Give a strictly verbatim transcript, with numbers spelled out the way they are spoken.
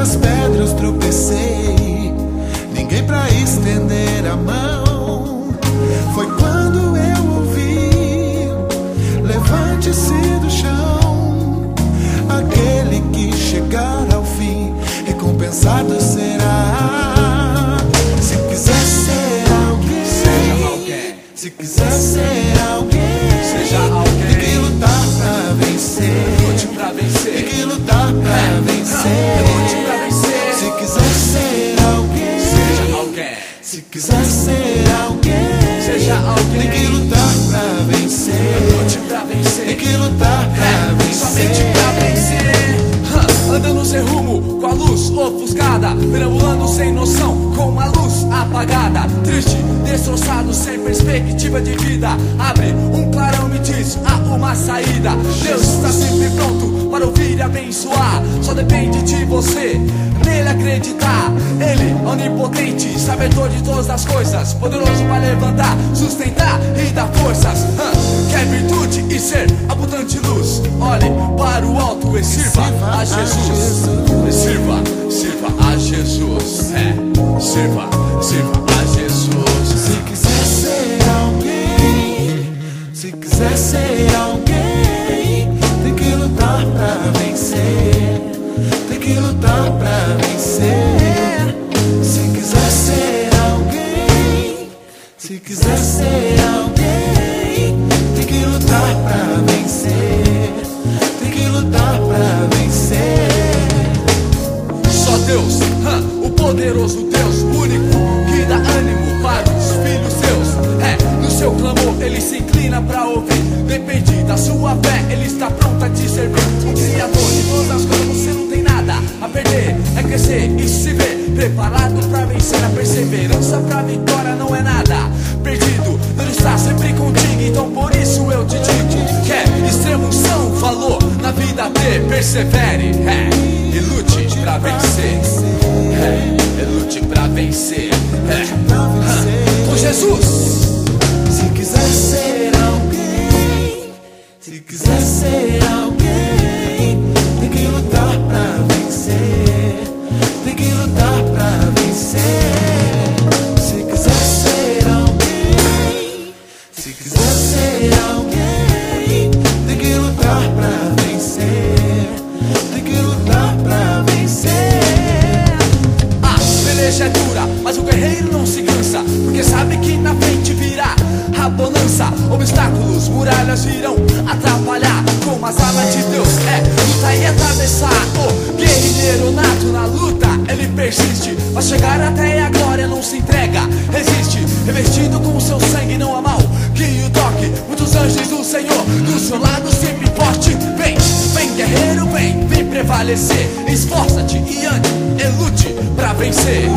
muitas pedras tropecei, ninguém pra estender a mão. Foi quando eu ouvi: levante-se do chão. Aquele que chegar ao fim, recompensado será. Se quiser ser alguém, seja alguém. Se quiser ser alguém, seja alguém. Tem que lutar pra vencer. Lute pra vencer. Tem que lutar pra é. vencer. Lute pra vencer. Se quiser ser alguém, seja alguém. Se quiser ser alguém, seja alguém. Tem que lutar pra vencer. Lute pra vencer. Tem que lutar pra é. vencer. Somente pra vencer. Andando sem rumo, com a luz ofuscada, perambulando sem noção, com a luz apagada. Triste, destroçado, sem perspectiva de vida. Abre um clarão, me diz, há uma saída. Deus está sempre pronto para ouvir e abençoar. Só depende de você, nele acreditar. Ele, onipotente, sabedor de todas as coisas, poderoso para levantar, sustentar e dar forças. Quer virtude e ser abundante luz? Olhe para o alto e sirva a Jesus. E sirva, sirva a Jesus. É, sirva, sirva a Jesus. Se quiser ser alguém, se quiser ser alguém, tem que lutar pra vencer. Tem que lutar pra vencer. Se quiser ser alguém, se quiser ser alguém, tem que lutar pra vencer. Tem que lutar pra vencer. Só Deus, o poderoso Deus, único, que dá ânimo para os filhos seus. É, no seu clamor ele se inclina pra ouvir. Depende da sua fé, ele está pronto a te servir. O Criador de todas as coisas, você não tem nada a perder. É crescer e se ver preparado pra vencer. A perseverança pra vitória não é nada perdido. Ele está sempre contigo, então por isso eu te digo: quer extrema unção, falou na vida ter, persevere, é, e lute pra vencer. É, e lute pra vencer. É, com Jesus. Se quiser ser alguém, se quiser ser alguém, tem que lutar pra vencer. Tem que lutar pra vencer. Se quiser ser alguém, se quiser ser alguém, tem que lutar pra vencer. Tem que lutar pra vencer. A peleja é dura, mas o guerreiro não se cansa, porque sabe que na frente virá a bonança. Obstáculos, muralhas virão atrapalhar, como as armas de Deus é lutar e atravessar. O guerreiro nato na luta, ele persiste, vai chegar até a glória, não se entrega, resiste, revestido com o seu sangue, não há mal que o toque. Muitos anjos do Senhor do seu lado, sempre forte. Vem, vem guerreiro, vem, vem prevalecer. Esforça-te e ande, e lute pra vencer.